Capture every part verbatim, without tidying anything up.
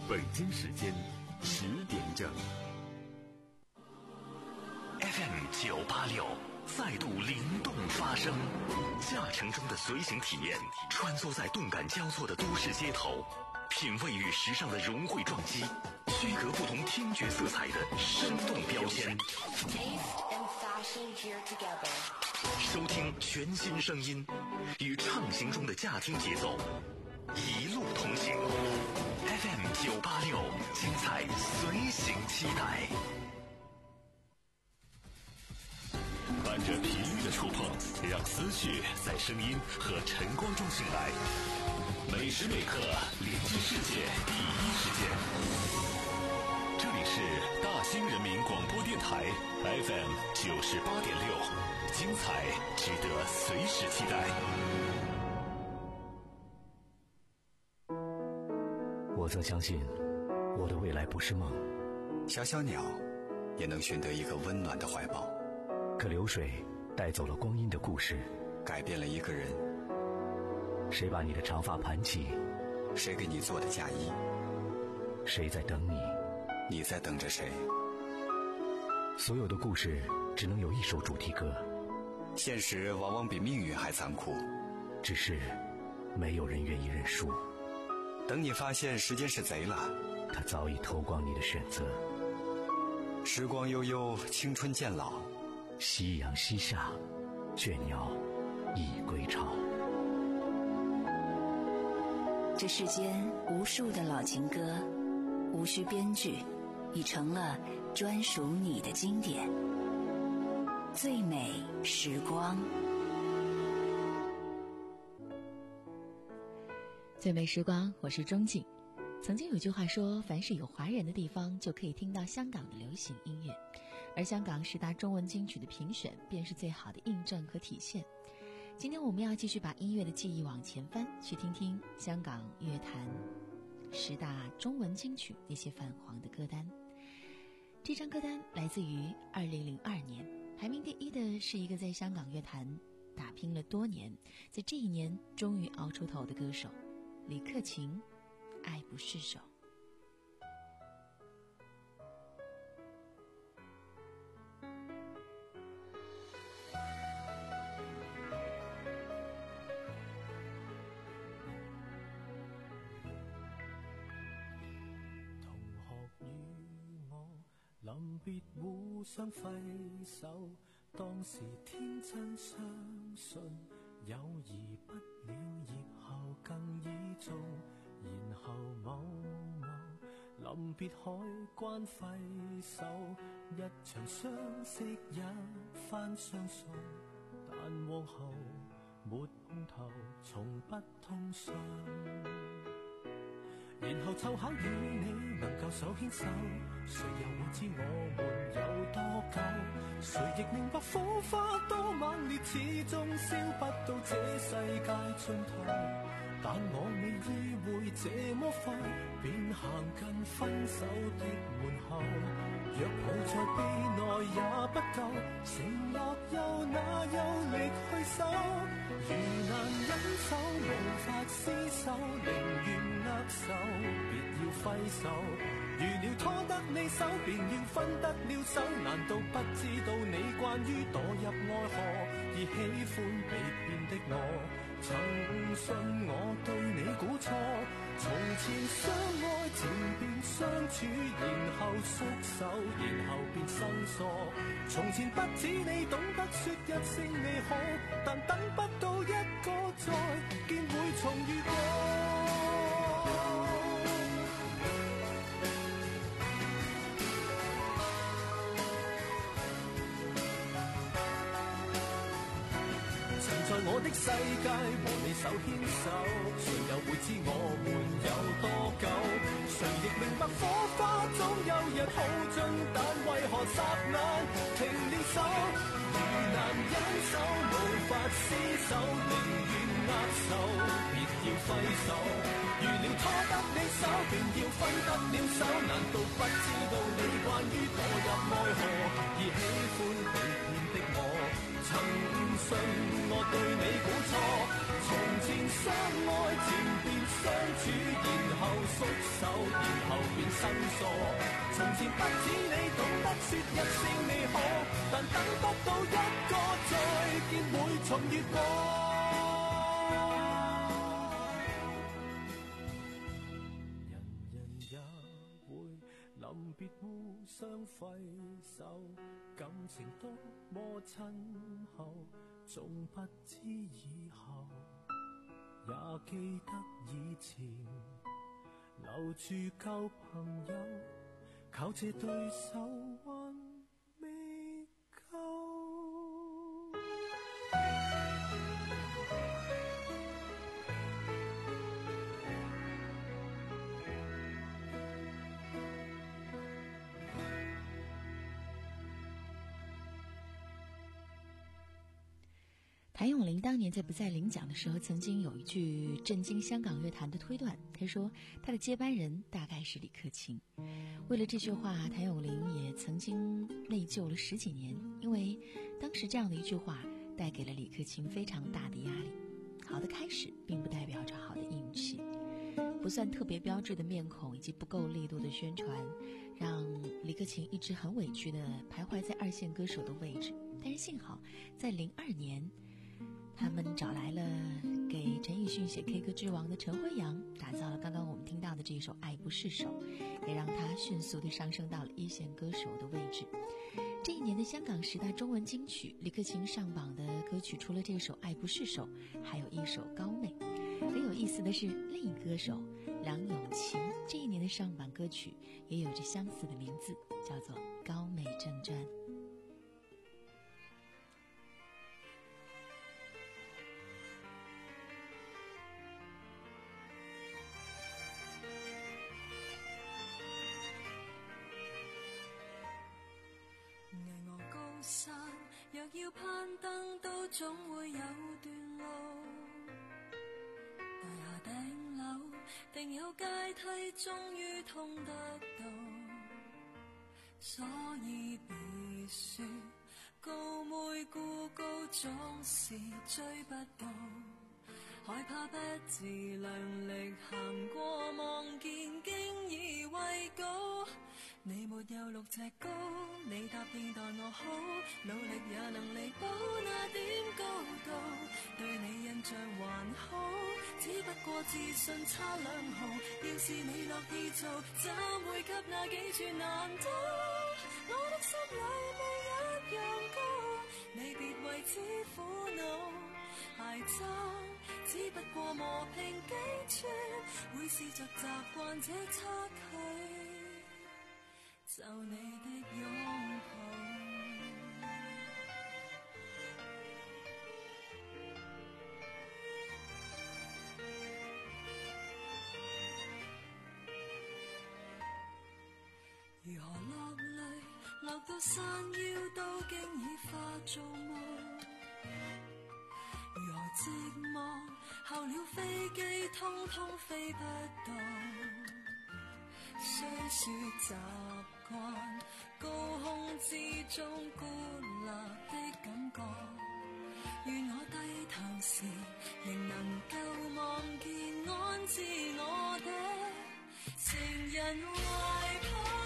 北京时间十点整。 F M 九八六再度灵动发声，驾乘中的随行体验，穿梭在动感交错的都市街头，品味与时尚的融汇撞击，区隔不同听觉色彩的生动标签。收听全新声音，与畅行中的驾听节奏，一路同行。F M 九八六，精彩随行期待。伴着频率的触碰，让思绪在声音和晨光中醒来。每时每刻连接世界第一时间。这里是大兴人民广播电台 F M 九十八点六，精彩值得随时期待。 我曾相信，我的未来不是梦。 小小鸟也能寻得一个温暖的怀抱。 可流水带走了光阴的故事， 改变了一个人。 谁把你的长发盘起？ 谁给你做的嫁衣？ 谁在等你？ 你在等着谁？ 所有的故事只能有一首主题歌。 现实往往比命运还残酷， 只是没有人愿意认输。 等你发现时间是贼了， 他早已偷光你的选择。 时光悠悠，青春渐老， 夕阳西下，倦鸟已归巢。 这世间无数的老情歌，无需编剧，已成了专属你的经典。最美时光， 最美时光，我是钟景。曾经有句话说，凡是有华人的地方，就可以听到香港的流行音乐，而香港十大中文金曲的评选便是最好的印证和体现。今天我们要继续把音乐的记忆往前翻，去听听香港乐坛十大中文金曲那些泛黄的歌单。这张歌单来自于二零零二年，排名第一的是一个在香港乐坛打拼了多年，在这一年终于熬出头的歌手李克勤，爱不释手。 同學與我臨別互相揮手，當時天真相信友誼不了業後更易做，然後某某臨別海關揮手，一場相識一番相送，但往後沒碰頭，從不通訊。然後湊巧與你能夠手牽手，誰又會知我們有多久？誰亦明白火花多猛烈，始終燒不到這世界盡頭。但我未意會這麼快便行近分手的門口，若抱在臂內也不夠，承諾又哪有力去守？如難忍手無法廝守，寧願握手別要揮手。如料拖得你手便要分得了手，難道不知道你關於墮入愛河而喜歡被騙的我？曾信我對你估錯，從前相愛前便相處，然後縮手，然後便生疏。從前不止你懂得說一聲你好，但等不到一個再見會重遇過。在我的世界和你手牽手，誰又會知我們有多久？誰亦明白火花總有日耗盡，但為何霎眼停了手？如難忍手無法廝守，寧願握手別要揮手。如料拖得你手便要分得了手，難道不知道你關於墮入愛河而喜歡被騙的我？曾信我對你估錯，從前相愛前便相處，然後縮手，然後生疏。從前不止你懂得說一聲你好，但等不到一個再見會重越過。人人也會臨別互相揮手，感情多麼親厚，總不知以後。也記得以前留住舊朋友，靠這對手還未夠。 谭咏麟当年在不再领奖的时候，曾经有一句震惊香港乐坛的推断，他说他的接班人大概是李克勤。为了这句话，谭咏麟也曾经内疚了十几年，因为当时这样的一句话带给了李克勤非常大的压力。好的开始并不代表着好的运气，不算特别标志的面孔以及不够力度的宣传，让李克勤一直很委屈地徘徊在二线歌手的位置。但是幸好在零二年他们找来了给陈奕迅写 K 歌之王的陈辉阳，打造了刚刚我们听到的这一首《爱不释手》，也让他迅速地上升到了一线歌手的位置。这一年的香港十大中文金曲，李克勤上榜的歌曲除了这首《爱不释手》，还有一首《高妹》。很有意思的是，另一歌手梁咏琪这一年的上榜歌曲也有着相似的名字，叫做《高妹正传》。 若要攀登都總會有段路，大廈頂樓定有階梯終於通得到，所以別說高妹孤高總是追不到，害怕不自量力行過望見經已畏高，你沒有六尺高，你答應待我好，努力也能彌補那點高度，對你印象還好，只不過自信差兩毫，要是你樂意做，怎會給那幾處難倒，我的心裏未一樣高，你別為此苦惱，挨爭只不過磨平幾寸，會試着習慣這差距，就你的擁抱。如何落淚，落到山腰都經已化做夢，如何寂寞，候了飛機通通飛不到，雖說習慣高空之中孤立的感覺，願我低頭時仍能夠望見安置我的情人懷抱。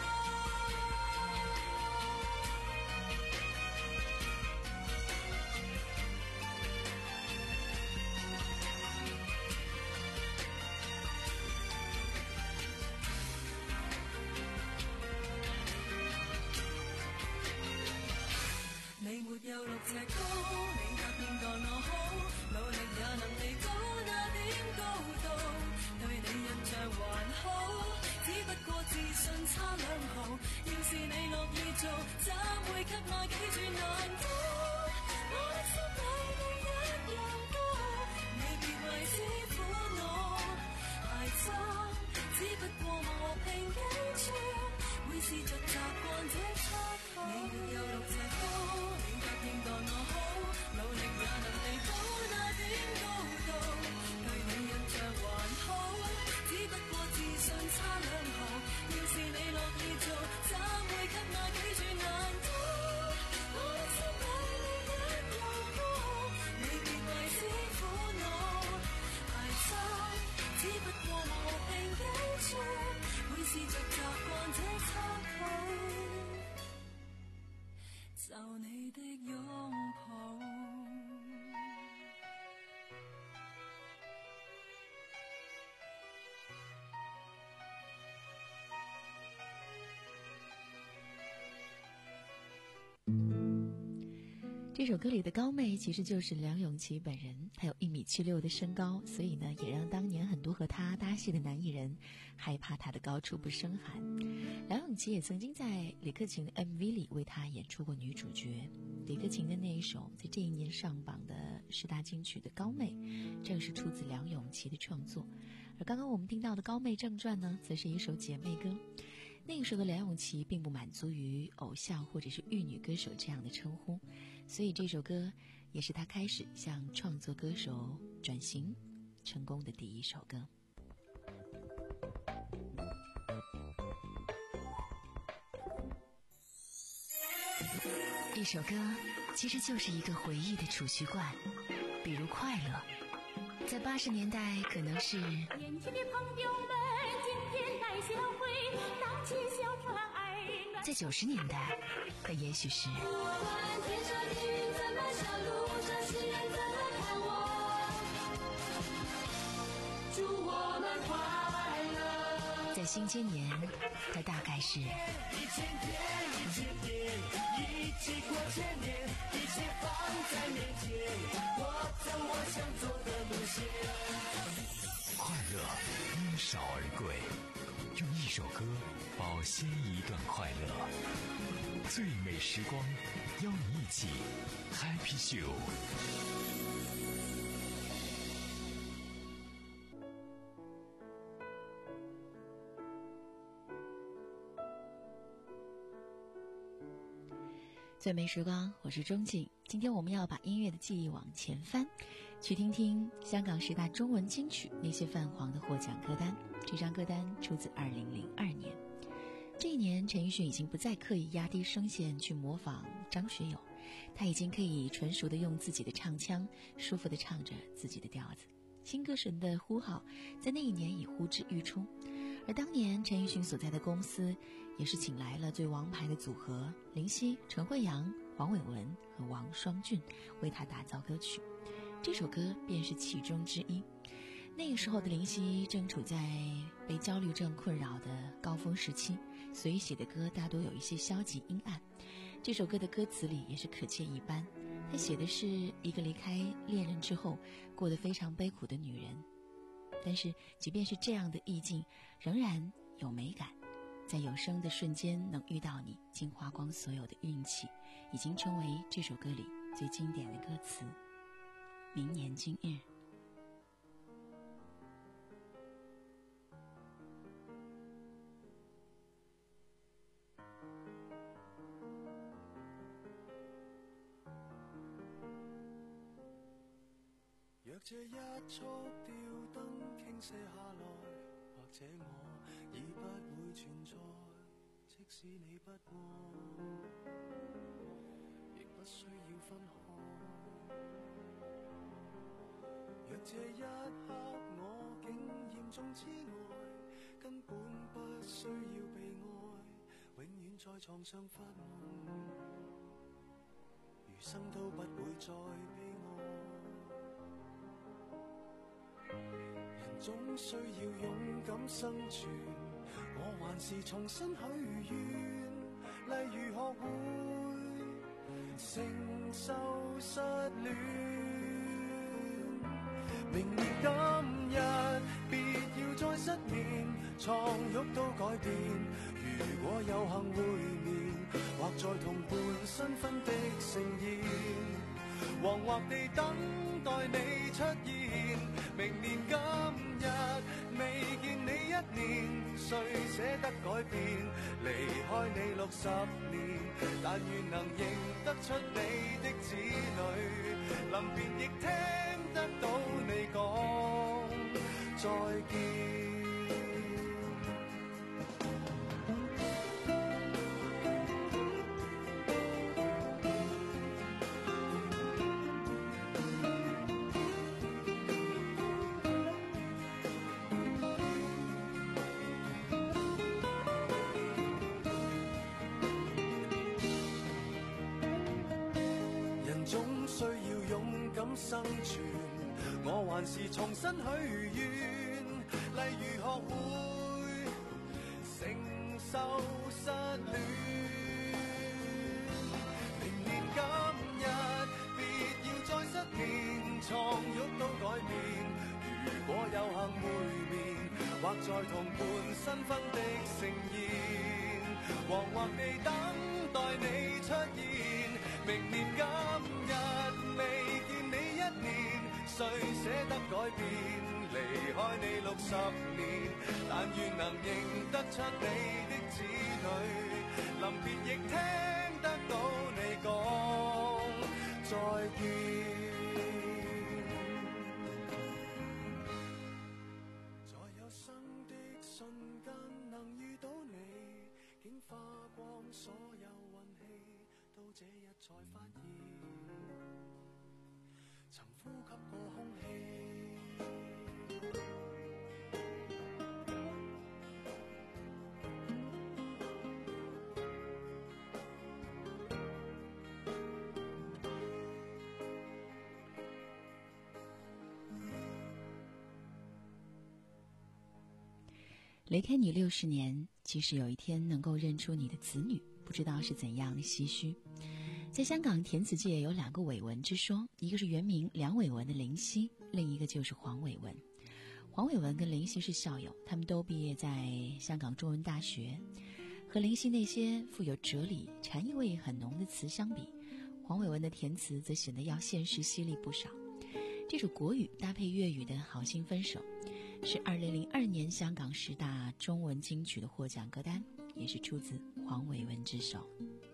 你沒有六尺高，你答應待我好，努力也能彌補那點高度，對你印象還好，只不過自信差兩毫，要是你樂意做，怎會給那幾處難倒，我的心裏未一樣高，你別為此苦惱，捱爭只不過磨平幾寸，會試着習慣這差距，你沒有六尺高，應待我好，努力也能彌補那點高度，對你印象還好，只不過自信差兩毫，要是你樂意做，怎會給那幾處難倒，我的心裏未一樣高，你別為此苦惱，捱爭只不過磨平幾寸，會試着習慣这首歌里的高妹其实就是梁咏琪本人，她有一米七六的身高，所以呢，也让当年很多和她搭戏的男艺人害怕她的高处不胜寒。梁咏琪也曾经在李克勤的 M V 里为她演出过女主角。李克勤的那一首在这一年上榜的十大金曲的《高妹》，正是出自梁咏琪的创作。而刚刚我们听到的《高妹正传》呢，则是一首姐妹歌。那个时候的梁咏琪并不满足于偶像或者是玉女歌手这样的称呼，所以这首歌也是她开始向创作歌手转型成功的第一首歌。一首歌其实就是一个回忆的储蓄罐，比如快乐，在八十年代可能是年轻的朋友们今天来相会，荡起小船儿暖。 在九十年代可也许是我们天上的云怎么笑，路上行人怎么看我，祝我们快乐。 在新千年它大概是一千天一千年，一起过千年，一切放在面前，我走我想走的路线。 快乐因少而贵，用一首歌保鲜一段快乐。最美时光，邀你一起 Happy Show。 最美时光，我是钟静。今天我们要把音乐的记忆往前翻，去听听香港十大中文金曲那些泛黄的获奖歌单。这张歌单出自二零零二年。这一年，陈奕迅已经不再刻意压低声线去模仿张学友，他已经可以纯熟地用自己的唱腔，舒服地唱着自己的调子。新歌神的呼号在那一年已呼之欲出。而当年陈奕迅所在的公司也是请来了最王牌的组合林夕、陈慧阳、黄伟文和王双俊为他打造歌曲，这首歌便是其中之一。那个时候的林夕正处在被焦虑症困扰的高峰时期，所以写的歌大多有一些消极阴暗。这首歌的歌词里也是可见一斑，他写的是一个离开恋人之后过得非常悲苦的女人，但是即便是这样的意境仍然有美感，在有生的瞬间能遇到你，竟花光所有的运气，已经成为这首歌里最经典的歌词。明年今日， 若這一束吊燈傾瀉下來，或者我已不會存在，即使你不愛，亦不需要分開。若這一刻我竟嚴重痴呆，根本不需要被愛，永遠在床上發夢，餘生都不會再悲哀。人總需要勇敢生存，我還是重新許願，例如學會承受失戀。明年今日別要再失眠，床褥都改變，如果有幸會面，或在同伴新婚的盛宴，惶惑地等待你出現。明年今日未見你一年，誰捨得改變？離開你六十年，但願能認得出你的子女，臨別亦聽得到你講再見。生存，我還是重新許願，例如學會承受失戀。明年今日創喐都改變。如果有幸會面，或在同伴新婚的盛宴，惶惑地等待你出現。明年今日未見你一年，誰捨得改變？離開你六十年，但願能認得出你的子女，臨別亦聽得到你講再見。在有生的瞬間能遇到你，竟花光所有運氣，到這日才發現曾呼吸過空氣。 离开你六十年，即使有一天能够认出你的子女，不知道是怎样的唏嘘。在香港填词界有两个伟文之说，一个是原名梁伟文的林夕，另一个就是黄伟文。黄伟文跟林夕是校友，他们都毕业在香港中文大学。和林夕那些富有哲理、禅意味很浓的词相比，黄伟文的填词则显得要现实犀利不少。这首国语搭配粤语的好心分手，是二零零二年香港十大中文金曲的获奖歌单，也是出自黄伟文之手。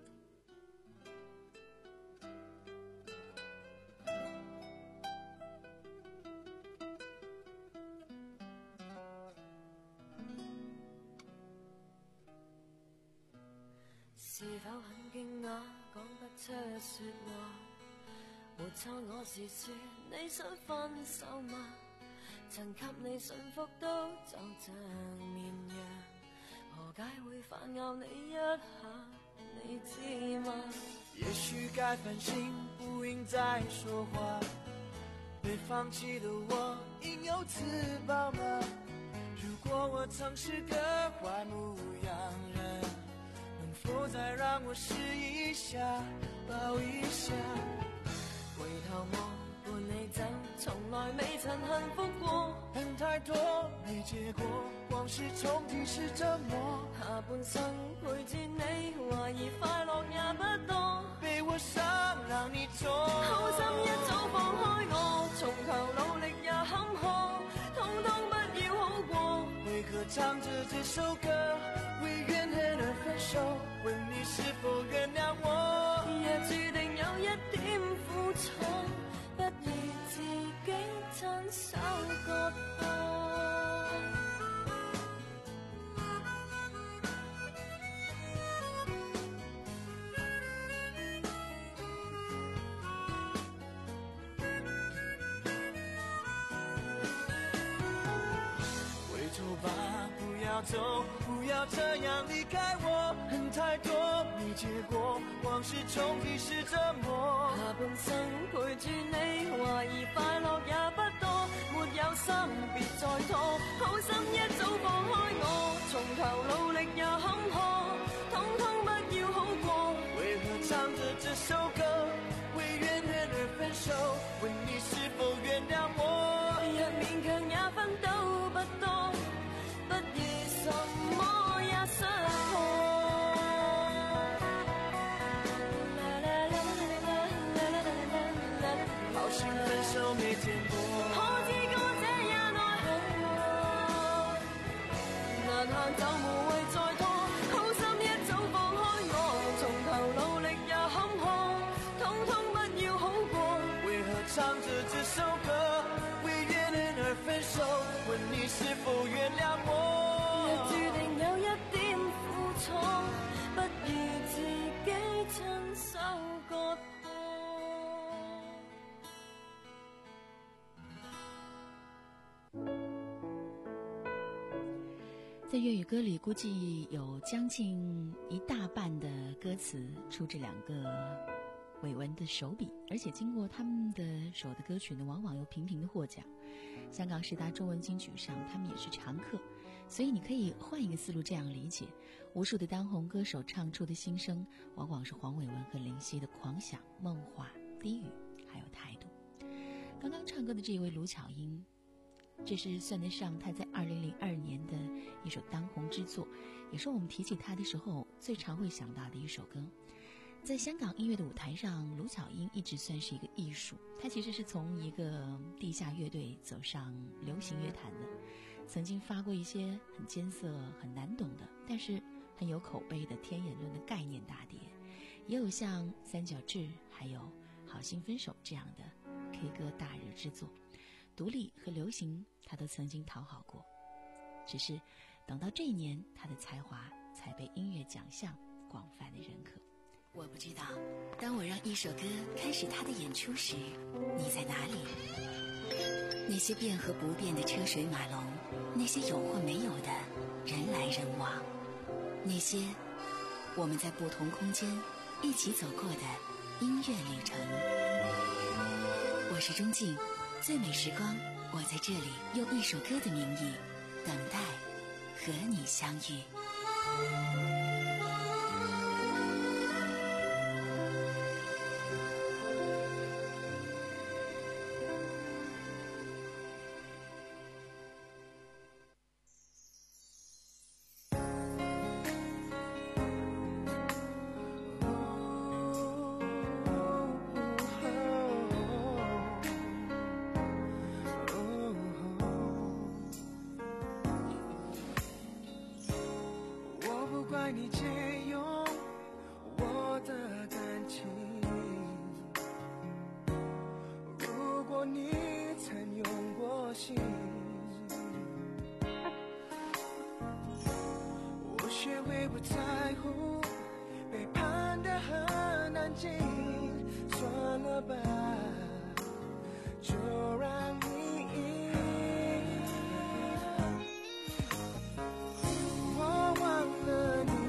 是否很驚訝，講不出說話？沒錯，我是說你想分手嗎？曾給你幸福都就像綿羊，何解會反咬你一下？你知嗎？ 也許該反省，不應再說話。被放棄的我應有自保嗎？如果我曾是個壞牧羊人，能否再讓我試一下，抱一下？ 回頭望伴你走，從來未曾幸福過， 恨太多沒結果，往事重提是折磨。 下半生陪住你，懷疑快樂也不多， 被我傷讓你痛， 好心一早放開我，從頭努力也坎坷，通通不要好過。 為何唱着這首歌，為怨恨而分手？問你是否原諒我？ 也注定有一點苦楚，不如自己親手割破。 回頭吧，不要走，不要這樣離開我，恨太多沒結果，往事重提是折磨。 下半生陪住你，懷疑快樂也不多，沒有心別再拖，好心一早放開我，從頭努力也坎坷，通通不要好過。 為何唱着這首歌，為怨恨而分手？問你是否原諒我？ 若勉強也分到不多，不如什麼也失破。 好心分手沒見過， 可知歌者也奈何，難行就無謂再拖，好心一早放開我，從頭努力也坎坷，通通不要好過。 為何唱着這首歌，為怨恨而分手？問你是否原諒我？ 若注定有一點苦楚，不如自己親手割破。 在粤语歌里，估计有将近一大半的歌词出自两个伟文的手笔，而且经过他们的手的歌曲呢，往往又频频的获奖。香港十大中文金曲上，他们也是常客。所以你可以换一个思路这样理解：无数的当红歌手唱出的心声，往往是黄伟文和林夕的狂想、梦话、低语，还有态度。 刚刚唱歌的这一位卢巧音，这是算得上她在二零零二年的一首当红之作，也是我们提起她的时候最常会想到的一首歌。在香港音乐的舞台上，卢巧音一直算是一个艺术。她其实是从一个地下乐队走上流行乐坛的，曾经发过一些很艰涩、很难懂的，但是很有口碑的天眼论的概念大碟，也有像三角志还有好心分手这样的 K 歌大热之作。独立和流行他都曾经讨好过，只是等到这一年，他的才华才被音乐奖项广泛的认可。 我不知道，当我让一首歌开始它的演出时，你在哪里？那些变和不变的车水马龙，那些有或没有的人来人往，那些我们在不同空间一起走过的音乐旅程。我是钟静，最美时光，我在这里用一首歌的名义等待和你相遇。 你借用我的感情，如果你曾用过心，我学会不在乎，背叛得很安静，算了吧，就让你赢。我忘了你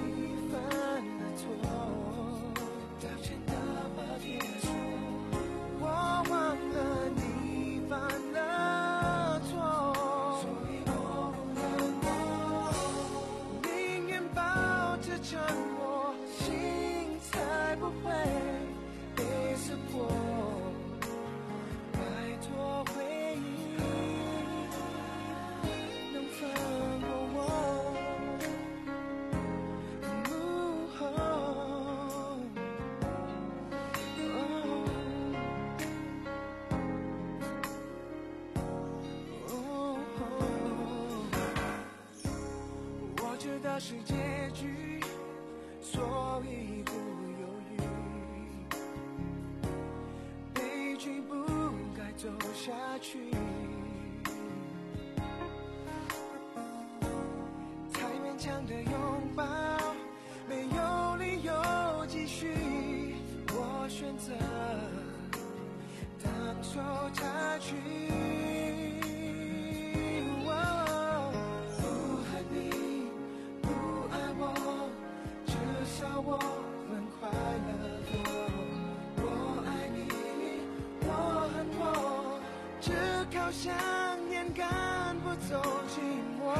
是结局，所以不犹豫，悲剧不该走下去，太勉强的拥抱，没有理由继续，我选择当手插曲。我们快乐过，我爱你，我恨我，只靠想念赶不走寂寞。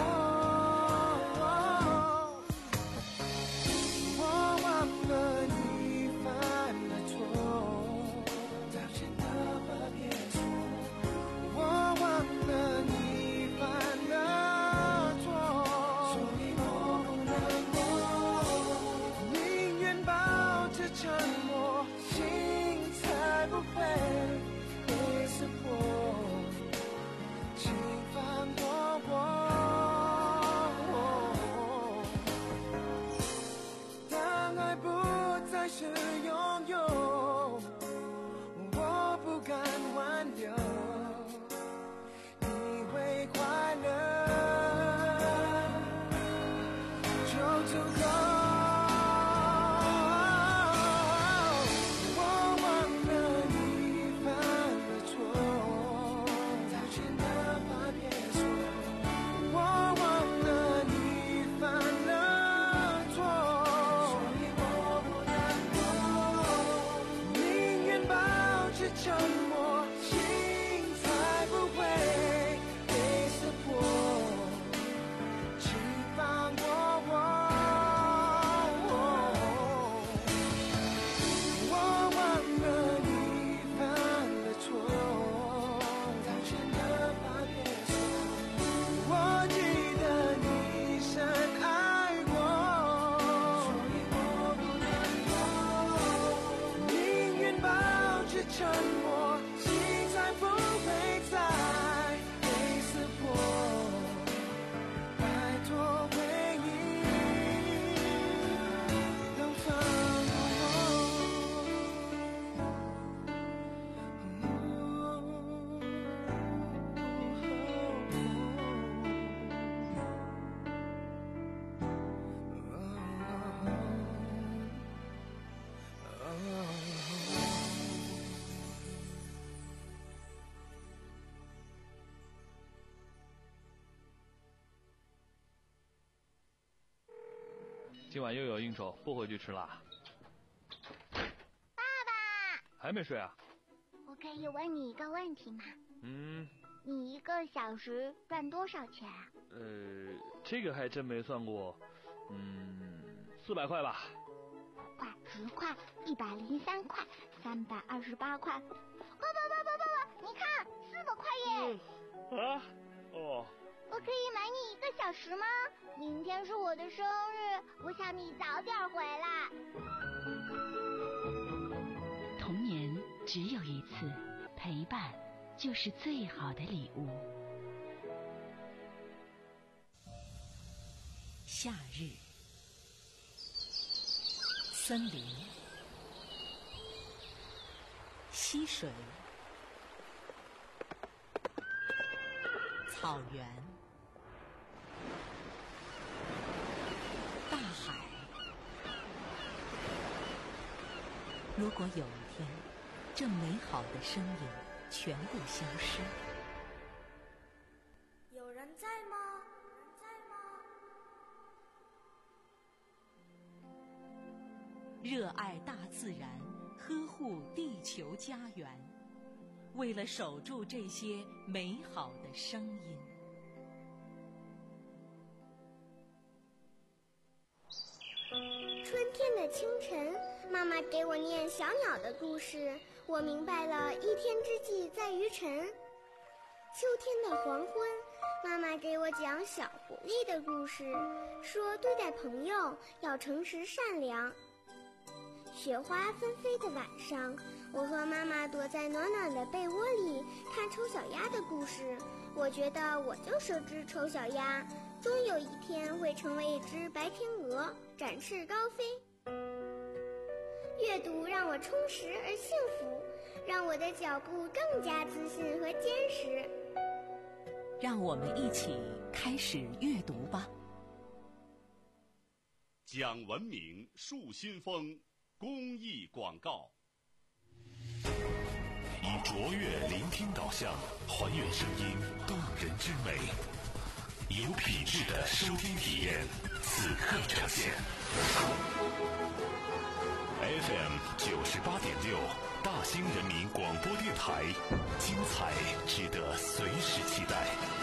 我忘了你犯了错，道歉的话别说。我忘了你犯了错，所以我不难过。沉默，心才不会被撕破，请放过我。当爱不再是拥有，我不敢挽留，你会快乐就足够。沉默，心才不会被撕破，请放过我。 今晚又有应酬，不回去吃啦。 爸爸， 还没睡啊？ 我可以问你一个问题吗？ 嗯。 你一个小时赚多少钱啊？ 呃，这个还真没算过。嗯，四百块吧。 五块、十块、一百零三块、三百二十八块。爸爸爸爸爸爸，你看，四百块耶！ 嗯、啊？哦。 我可以买你一个小时吗？明天是我的生日，我想你早点回来。 童年只有一次，陪伴就是最好的礼物。夏日，森林，溪水，草原，大海。如果有一天，这美好的声音全部消失， 有人在吗？有人在吗？ 热爱大自然，呵护地球家园，为了守住这些美好的声音。 春天的清晨，妈妈给我念小鸟的故事，我明白了一天之计在于晨。秋天的黄昏，妈妈给我讲小狐狸的故事，说对待朋友要诚实善良。雪花纷飞的晚上，我和妈妈躲在暖暖的被窝里看丑小鸭的故事，我觉得我就是只丑小鸭，终有一天会成为一只白天鹅，展翅高飞。阅读让我充实而幸福，让我的脚步更加自信和坚实。 让我们一起开始阅读吧。 讲文明树新风公益广告。以卓越聆听导向，还原声音动人之美，有品质的收听体验，此刻呈现。F M 九十八点六，大兴人民广播电台，精彩值得随时期待。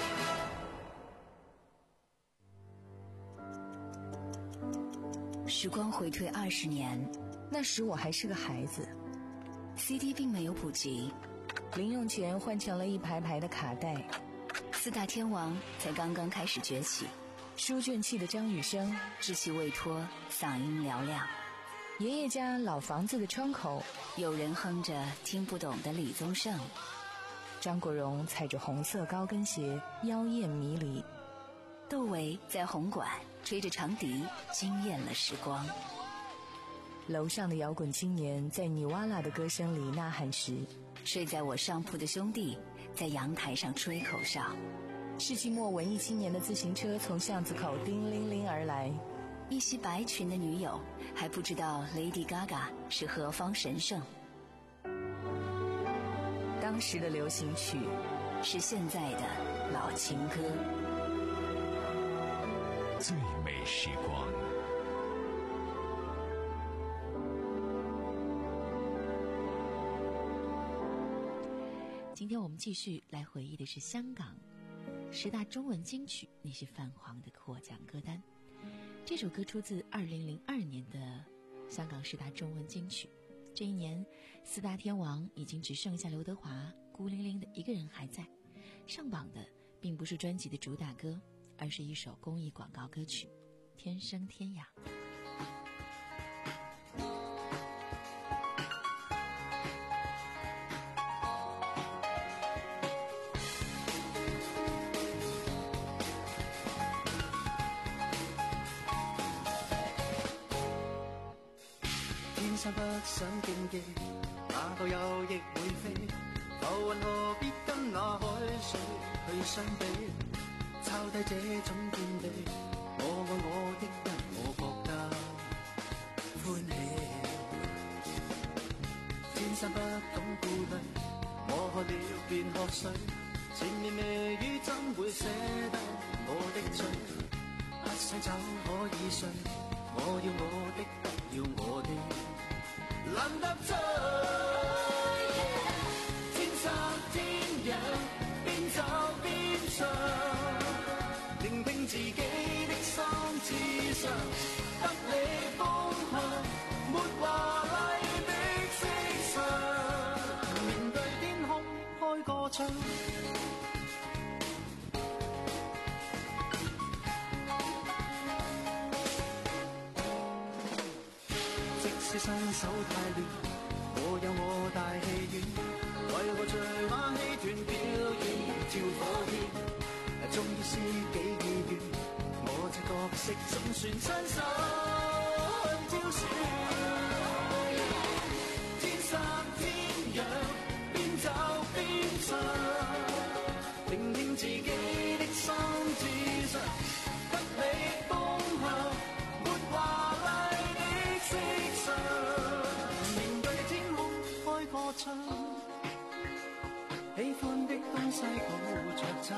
时光回退二十年，那时我还是个孩子。C D 并没有普及，零用钱换成了一排排的卡带。四大天王才刚刚开始崛起，书卷气的张雨生稚气未脱，嗓音嘹亮。爷爷家老房子的窗口，有人哼着听不懂的李宗盛。张国荣踩着红色高跟鞋，妖艳迷离。窦唯在红馆吹着长笛，惊艳了时光。楼上的摇滚青年在尼瓦拉的歌声里呐喊时，睡在我上铺的兄弟在阳台上吹口哨。世纪末文艺青年的自行车从巷子口叮铃铃而来，一袭白裙的女友还不知道 Lady Gaga 是何方神圣。当时的流行曲是现在的老情歌。 最美时光。 今天我们继续来回忆的是香港十大中文金曲那些泛黄的获奖歌单。这首歌出自二零零二年的香港十大中文金曲。这一年，四大天王已经只剩下刘德华孤零零的一个人还在。上榜的并不是专辑的主打歌，而是一首公益广告歌曲《天生天养》。 天生不想競技，哪個有翼會飛？浮雲何必跟那海水去相比？抄低這種見地，我愛我的因我覺得歡喜。天生不懂顧慮，我渴了便喝水，前言未語怎會捨得我的罪？不想走可以睡。 我要我的，不要我的，難得追。天生天養，邊走邊唱，聆聽自己的心志上，得你方向，沒華麗的色相，面對天空開個窗。即使身手太亂，我有我大戲院，為何隨馬戲團表演跳火圈？終於知己意願，我這角色總算親手挑選。天生天養，邊走邊唱，聆聽自己的心志上，得你方向，沒華麗的色相，面對天空開個窗，喜歡的東西抱着撐。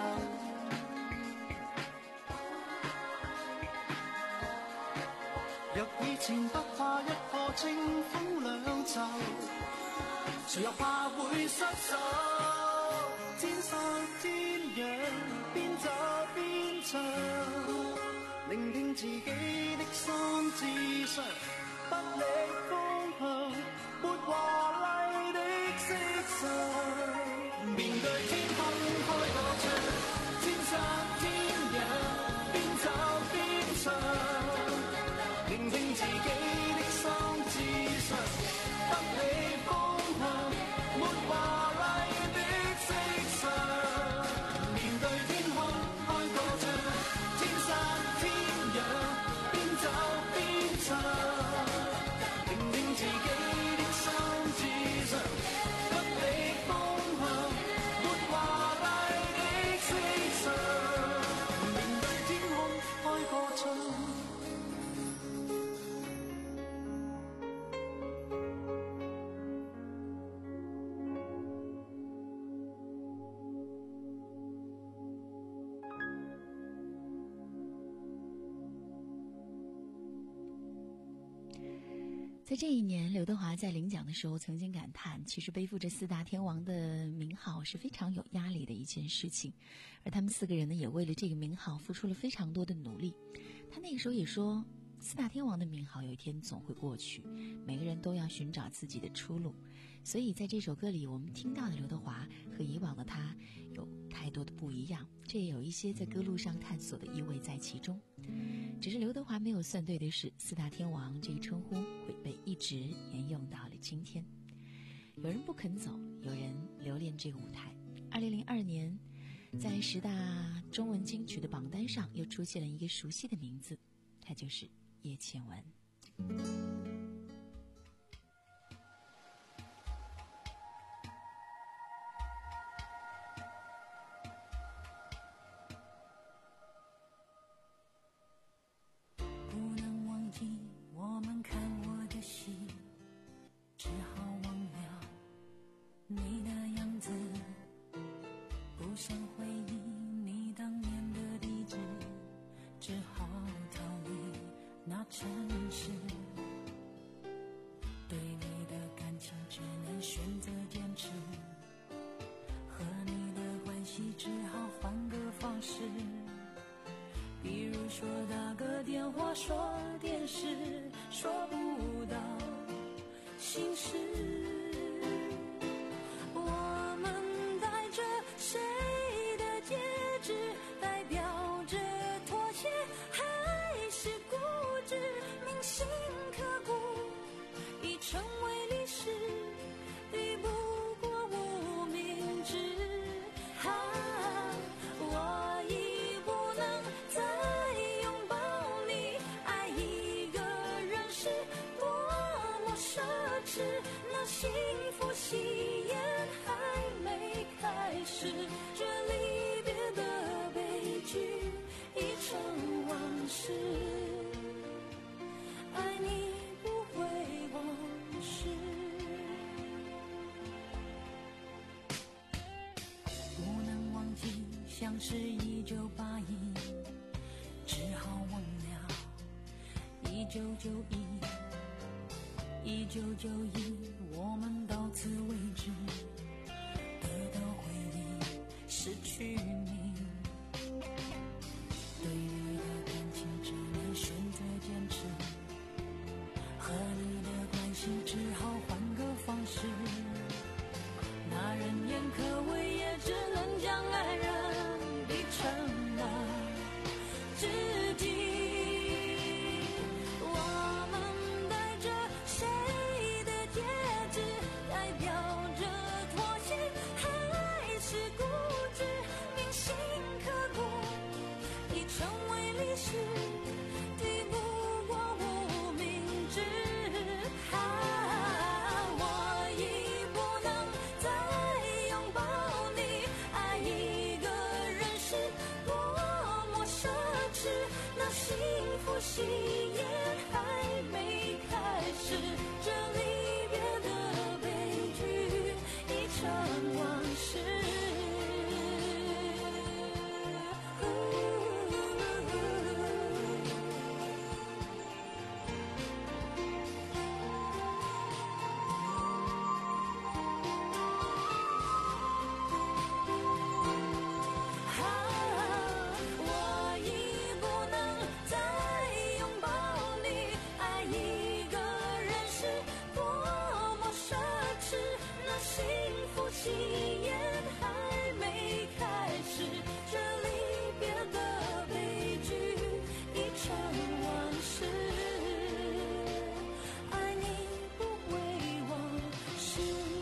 若以前不怕一個清風兩袖，誰又怕會失手？天生天養，邊走邊唱，聆聽自己的心志上，不理方向，沒華麗的色相，面對天空開個窗，天生天養，邊走邊唱。聆聽自己的心志上，得你方向，沒華麗的色相，面對天空開個窗，天生天養，邊走邊唱，聆聽自己的心志上，得你方向，沒華麗的色相，面對天空開個窗。 在这一年，刘德华在领奖的时候曾经感叹，其实背负着四大天王的名号是非常有压力的一件事情，而他们四个人呢，也为了这个名号付出了非常多的努力。他那个时候也说，四大天王的名号有一天总会过去，每个人都要寻找自己的出路。所以在这首歌里，我们听到的刘德华和以往的他有太多的不一样，这也有一些在歌路上探索的意味在其中。只是刘德华没有算对的是，四大天王这一称呼会被一直沿用到了今天。有人不肯走，有人留恋这个舞台。二零零二年，在十大中文金曲的榜单上，又出现了一个熟悉的名字，他就是叶倩文。 像是一九八一，只好忘了，已九九一，一九九一，我们到此为止，得到回忆，失去你。对你的感情只能选择坚持，和你的关系只好换个方式。那人言可畏，也只能将爱人逼成了知己。戏也还没开始，这离别的悲剧已成往事。戏也还没开始，这离别的悲剧已成往事。爱你不会忘事。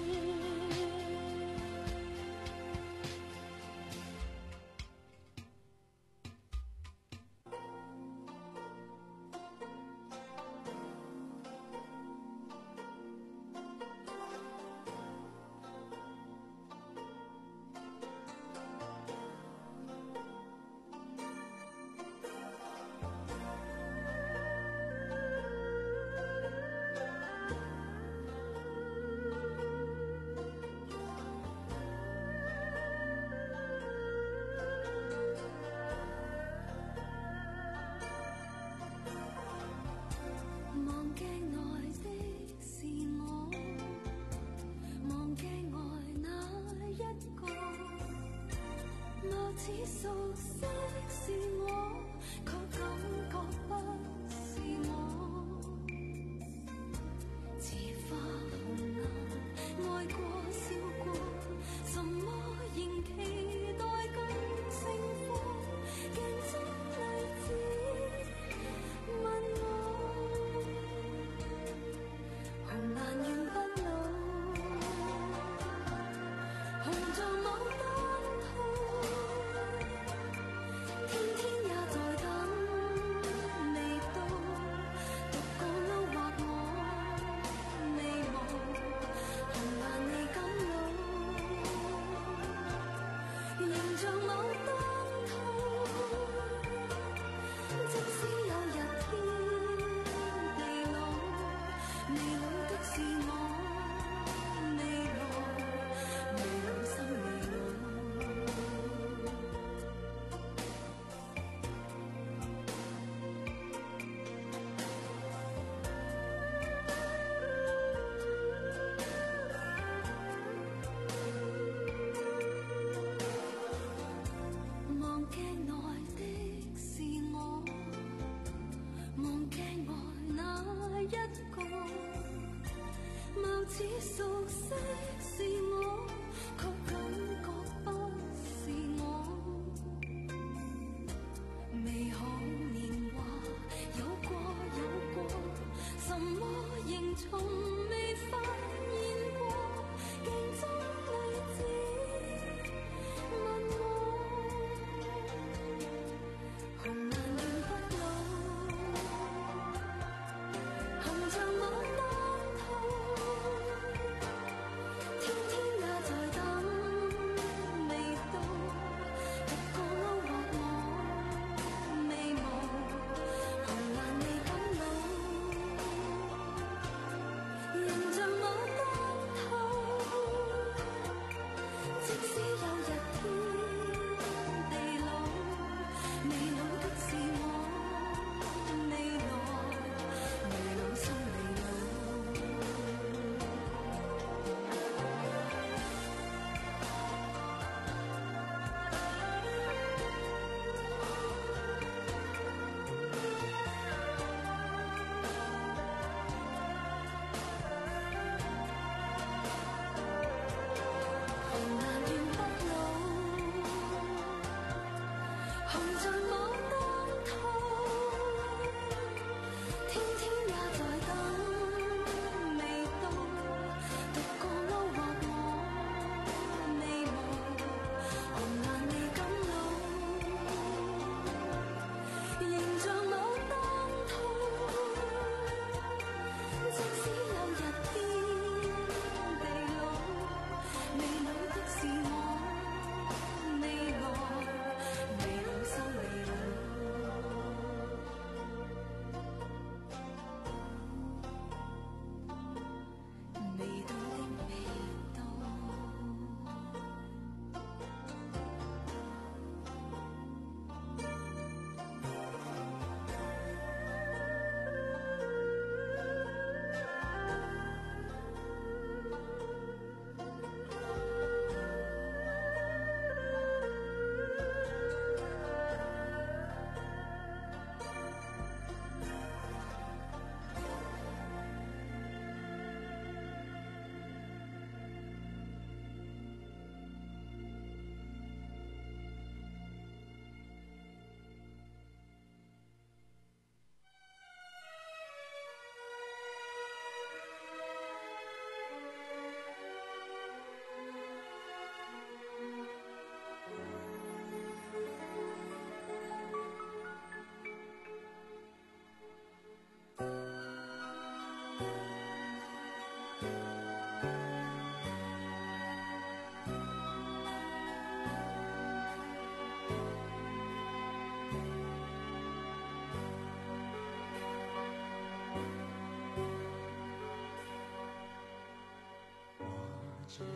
似熟悉是我，卻感覺不是我。似花紅顏，愛過笑過，什麼仍期待更盛放。鏡中例子問我，紅顏永不老，紅像牡丹兔。天天也在等，未到，獨個勾畫我未忘，紅顏未敢老，形像牡丹兔。即使有日天地老，未老的是我，未老，未老心未老。望鏡內的是我，望鏡外那一個，貌似熟悉是我，卻感覺不是我。美好年華有過有過，什麼仍從未發現過。鏡中例子問我，紅顏永不老，紅像牡丹兔。天天也在等，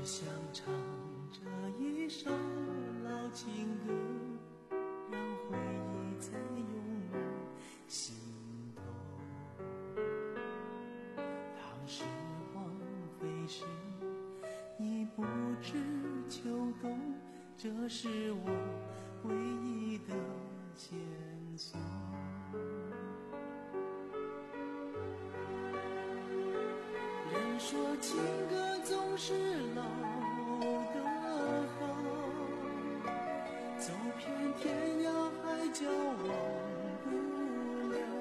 想唱这一首老情歌，让回忆再涌入心头。当时光飞逝，已不知秋冬，这是我唯一的线索。人说情歌总是老的好，走遍天涯海角忘不了。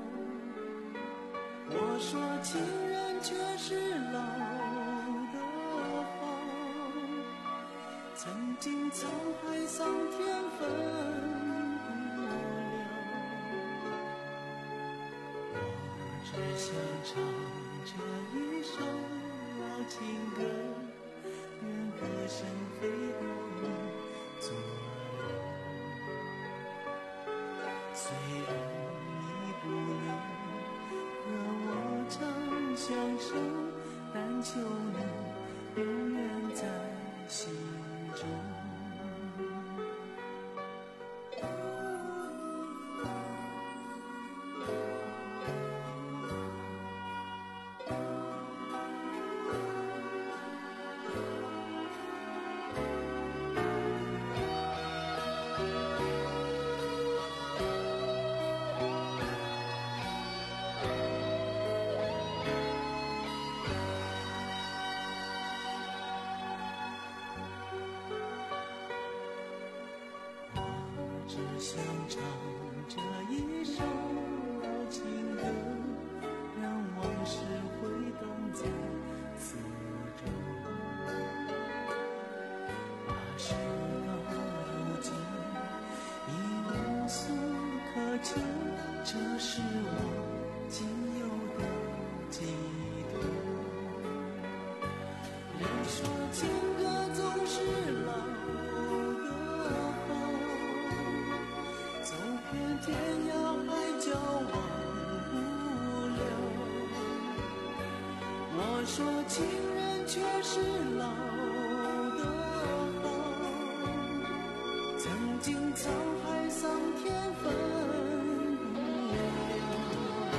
我说情人却是老的好，曾经沧海桑田分不了。我只想唱这一首老情歌，愿歌声飞到你左右。虽然你不能和我长相守，但求你永远在心中。只想唱这一首老情歌，让往事回荡在四周。那时到如今已无所可求，这是我仅有的寄托。人说情歌总是老天涯海角忘不了。我说情人却是老的好，曾经沧海桑田分不了。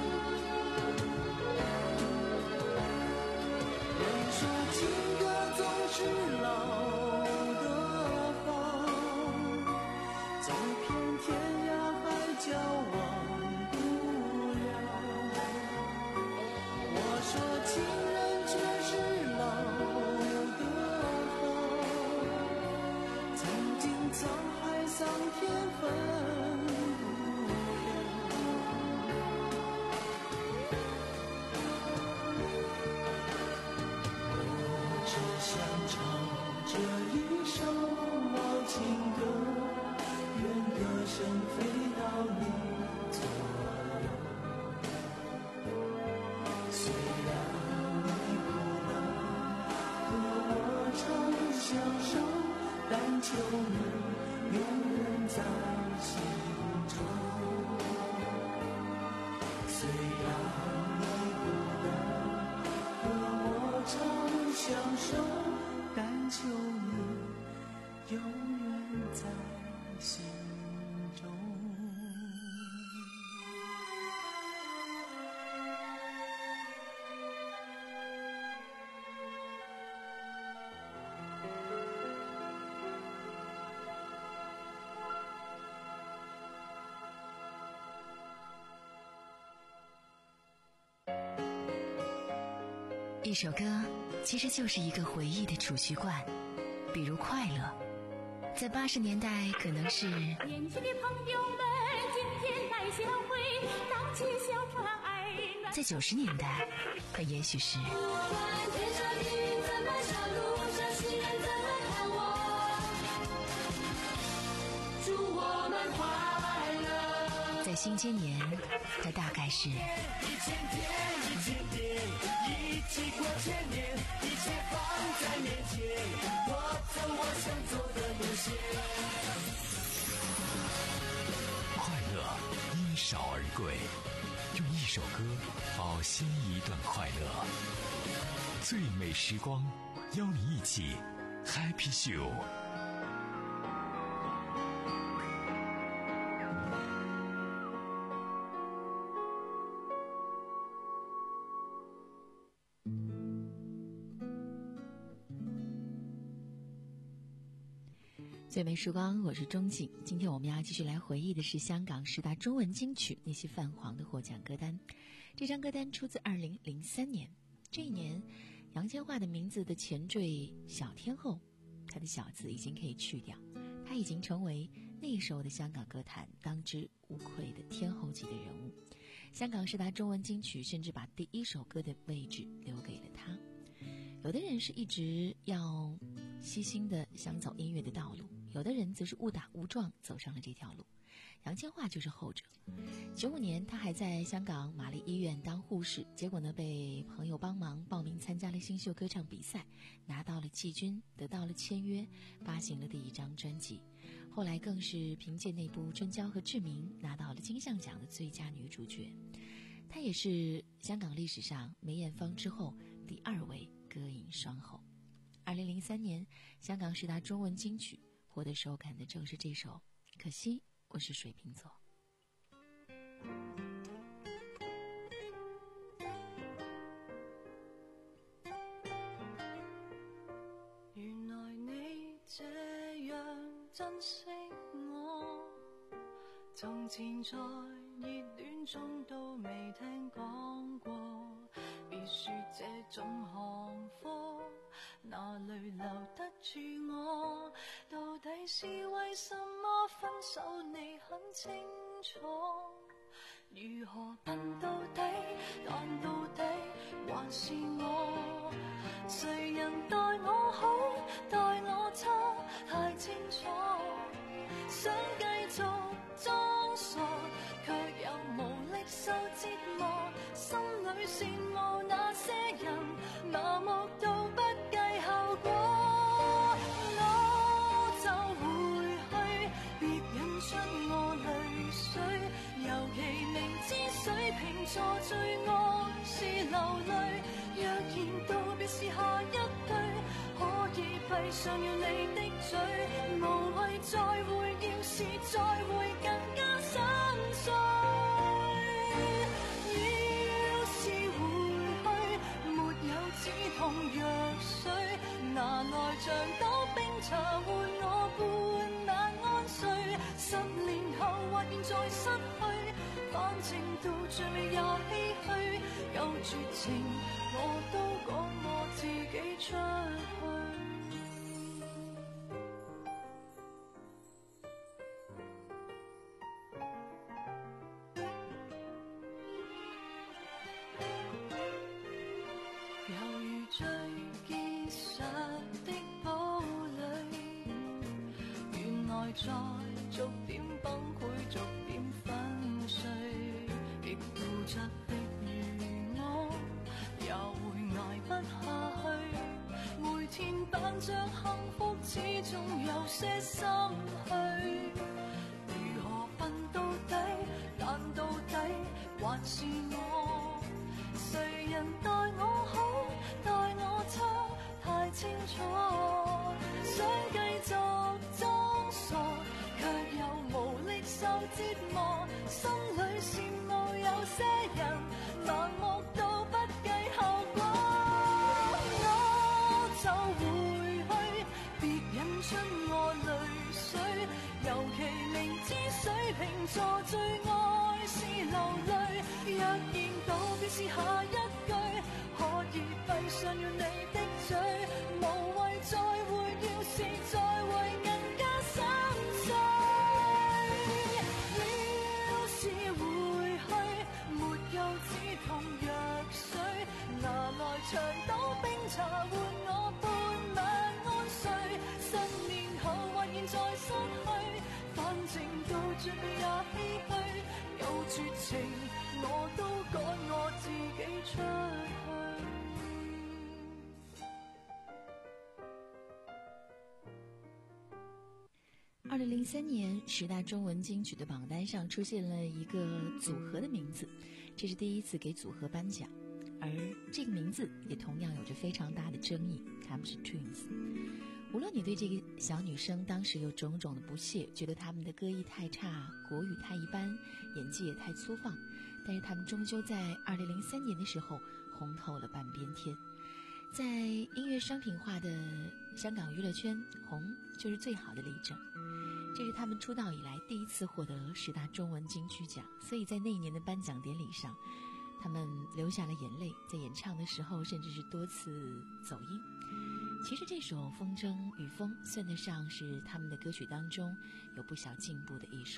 人说情歌总是老的好，走遍天角忘不了。我说情人却是老的好，曾经沧海桑田分不了。我只想唱这一首老情歌，愿歌声飞到你左右。虽然你不能和我长相守，但求你永远在心中。虽然你不能和我长相守，但求你永远在心中。 一首歌其实就是一个回忆的储蓄罐，比如快乐，在八十年代可能是年轻的朋友们今天来相会，荡起小船儿暖。 在九十年代它也许是天上的云怎么笑，路上行人怎么看我，祝我们快乐。 在新千年它大概是一千天一千天一起过千年，一切放在面前，我走我想走的路线。 快乐因少而贵，用一首歌保鲜一段快乐。最美时光， 邀你一起 Happy Show。 最美时光，我是钟静。今天我们要继续来回忆的是香港十大中文金曲那些泛黄的获奖歌单。这张歌单出自二零零三年，这一年杨千嬅的名字的前缀小天后，她的小字已经可以去掉，她已经成为那时候的香港歌坛当之无愧的天后级的人物。香港十大中文金曲甚至把第一首歌的位置留给了她。有的人是一直要悉心的想走音乐的道路，有的人则是误打误撞走上了这条路。杨千嬅就是后者。九五年她还在香港玛丽医院当护士，结果呢被朋友帮忙报名参加了新秀歌唱比赛，拿到了季军，得到了签约，发行了第一张专辑。后来更是凭借那部《春娇和志明》拿到了金像奖的最佳女主角。她也是香港历史上梅艳芳之后第二位歌影双后。二零零三年香港十大中文金曲获得首感的正是这首《可惜我是水瓶座》。 原來你這樣珍惜我，從前在熱戀中都未聽講過，別說這種行貨哪裏留得住我，到底是為什麼分手你很清楚，如何笨到底，但到底還是我，誰人待我好待我差太清楚，想繼續裝傻卻又無力受折磨，心裏羨慕那些人麻木到不計後果，我就回去別引出我淚水，尤其明知水瓶座最愛是流淚，若然道別是下一句，可以閉上了你的嘴，無謂再會，要是再會更加心碎，要是回去沒有止痛藥水，拿來像兜冰茶換我半晚安睡，十年後或現在失去，反正到最尾也唏噓，有絕情我都趕我自己出去。猶如最結實的堡壘，原來在逐點崩潰逐點粉碎，極固執的如我也會捱不下去，每天扮着幸福始終有些心虛，如何笨到底，但到底還是我，誰人待我好待我差太清楚，想繼續裝傻卻又無力受折磨，心裏羨慕有些人盲目到不計後果，我就回去別引出我淚水，尤其明知水瓶座最愛是流淚，若然道別是下一句，可以閉上了你的嘴，無謂再會，要是再會更加心碎，要是回去沒有止痛藥水，拿來長島冰茶換我半晚安睡，十年後或現在失去，反正到最尾也唏噓，有絕情我都趕我自己出去。 二零零三年十大中文金曲的榜单上出现了一个组合的名字，这是第一次给组合颁奖。 而这个名字也同样有着非常大的争议，他们是 twins。 无论你对这个小女生当时有种种的不屑，觉得他们的歌艺太差，国语太一般，演技也太粗放，但是他们终究在二零零三年的时候红透了半边天。在音乐商品化的香港娱乐圈，红就是最好的例证。这是他们出道以来第一次获得十大中文金曲奖，所以在那一年的颁奖典礼上，他们流下了眼泪，在演唱的时候甚至是多次走音。其实这首《风筝与风》算得上是他们的歌曲当中有不小进步的一首。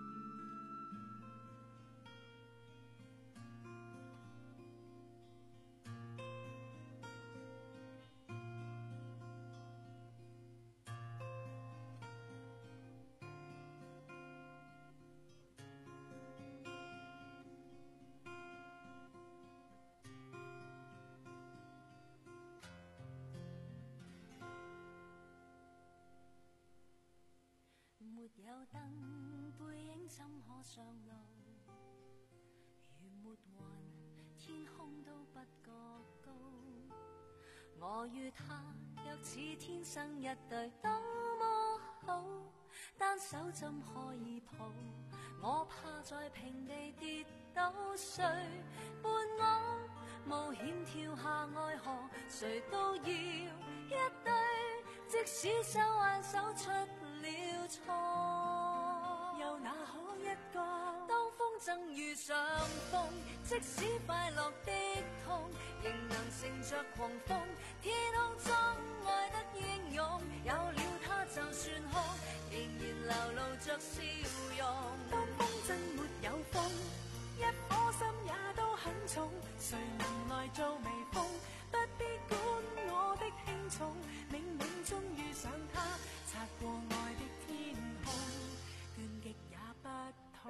沒有燈，背影怎可上路？如沒雲，天空都不覺高。我與他若似天生一對，多麼好，單手怎可以抱？我怕在平地跌倒，誰伴我冒險跳下愛河？誰都要一對，即使手挽手出了錯，又哪可一個？當風箏遇上風，即使快樂的痛，仍能乘着狂風。天空中愛得英勇，有了它就算空，仍然流露着笑容。當風箏沒有風，一顆心也都很重，誰能來做微風？不必管我的輕重，冥冥中遇上他，擦過愛的天空，倦極也不痛。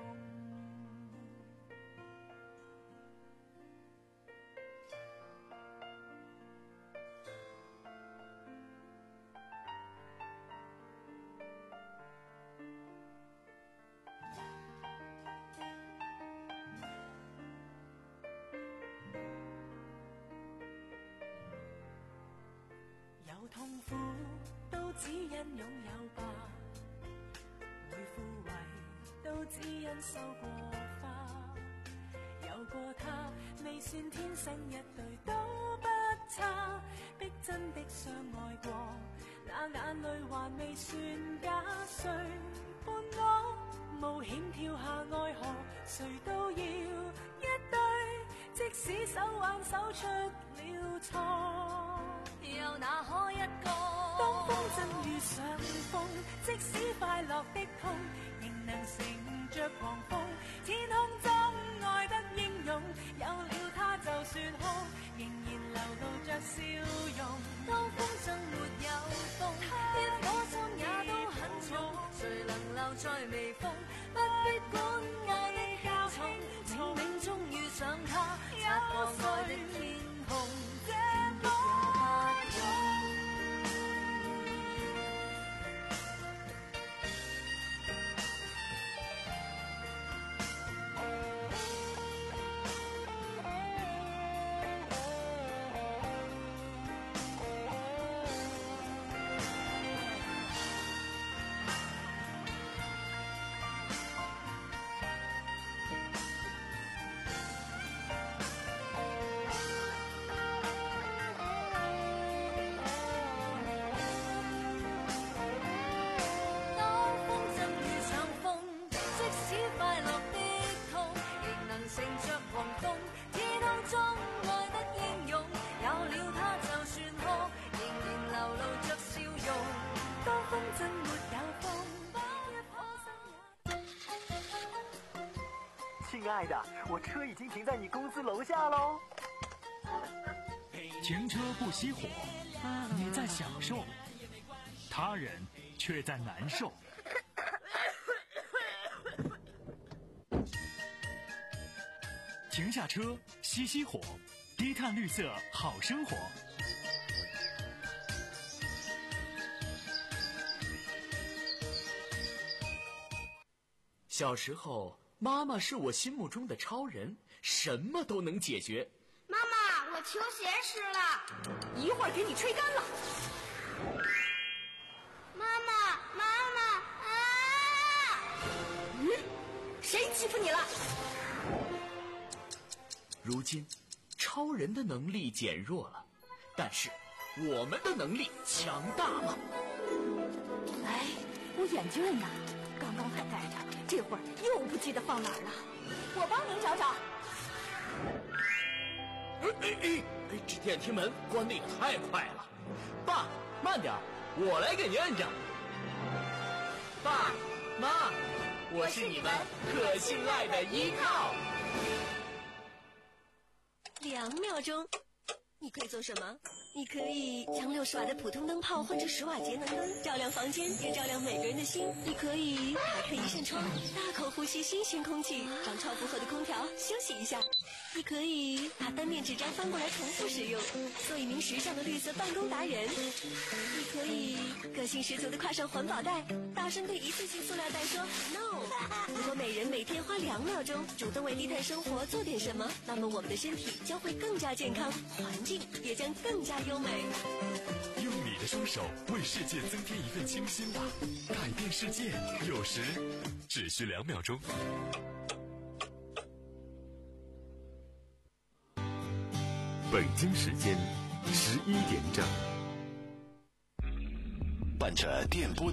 有痛苦都只因擁有吧，會枯萎都只因收過花。有過他未算天生一對都不差，逼真的相愛過，那眼淚還未算假。誰伴我冒險跳下愛河？誰都要一對，即使手挽手出了錯，又哪可一個？當風箏遇上風，即使快樂的痛，仍能乘着狂風。天空中愛得英勇，有了它就算空，仍然流露着笑容。當風箏沒有風，一顆心也都很重，誰能留在微風？不必管愛的輕重，冥冥中遇上它，擦過愛的天空。 亲爱的，我车已经停在你公司楼下喽。 停车不熄火，你在享受，他人却在难受。停下车，熄熄火，低碳绿色好生活。 小时候，妈妈是我心目中的超人，什么都能解决。 妈妈， 球鞋湿了， 一会儿给你吹干了。 妈妈，妈妈啊！ 嗯，谁欺负你了？ 如今，超人的能力减弱了，但是我们的能力强大了。 哎，我眼镜呢？刚刚还戴着，这会儿又不记得放哪儿了。我帮您找找。 哎哎哎！这电梯门关得也太快了。爸，慢点，我来给您摁着。爸妈，我是你们可信赖的依靠。 两秒钟，你可以做什么？你可以将六十瓦的普通灯泡换成十瓦节能灯，照亮房间，也照亮每个人的心。你可以打开一扇窗，大口呼吸新鲜空气，让超负荷的空调休息一下。你可以把单面纸张翻过来重复使用，做一名时尚的绿色办公达人。你可以个性十足的挎上环保袋，大声对一次性塑料袋说 no。 如果每人每天花两秒钟主动为低碳生活做点什么，那么我们的身体将会更加健康，环境也将更加优美。 用你的双手为世界增添一份清新吧，改变世界有时只需两秒钟。 北京时间十一点整， 伴着电波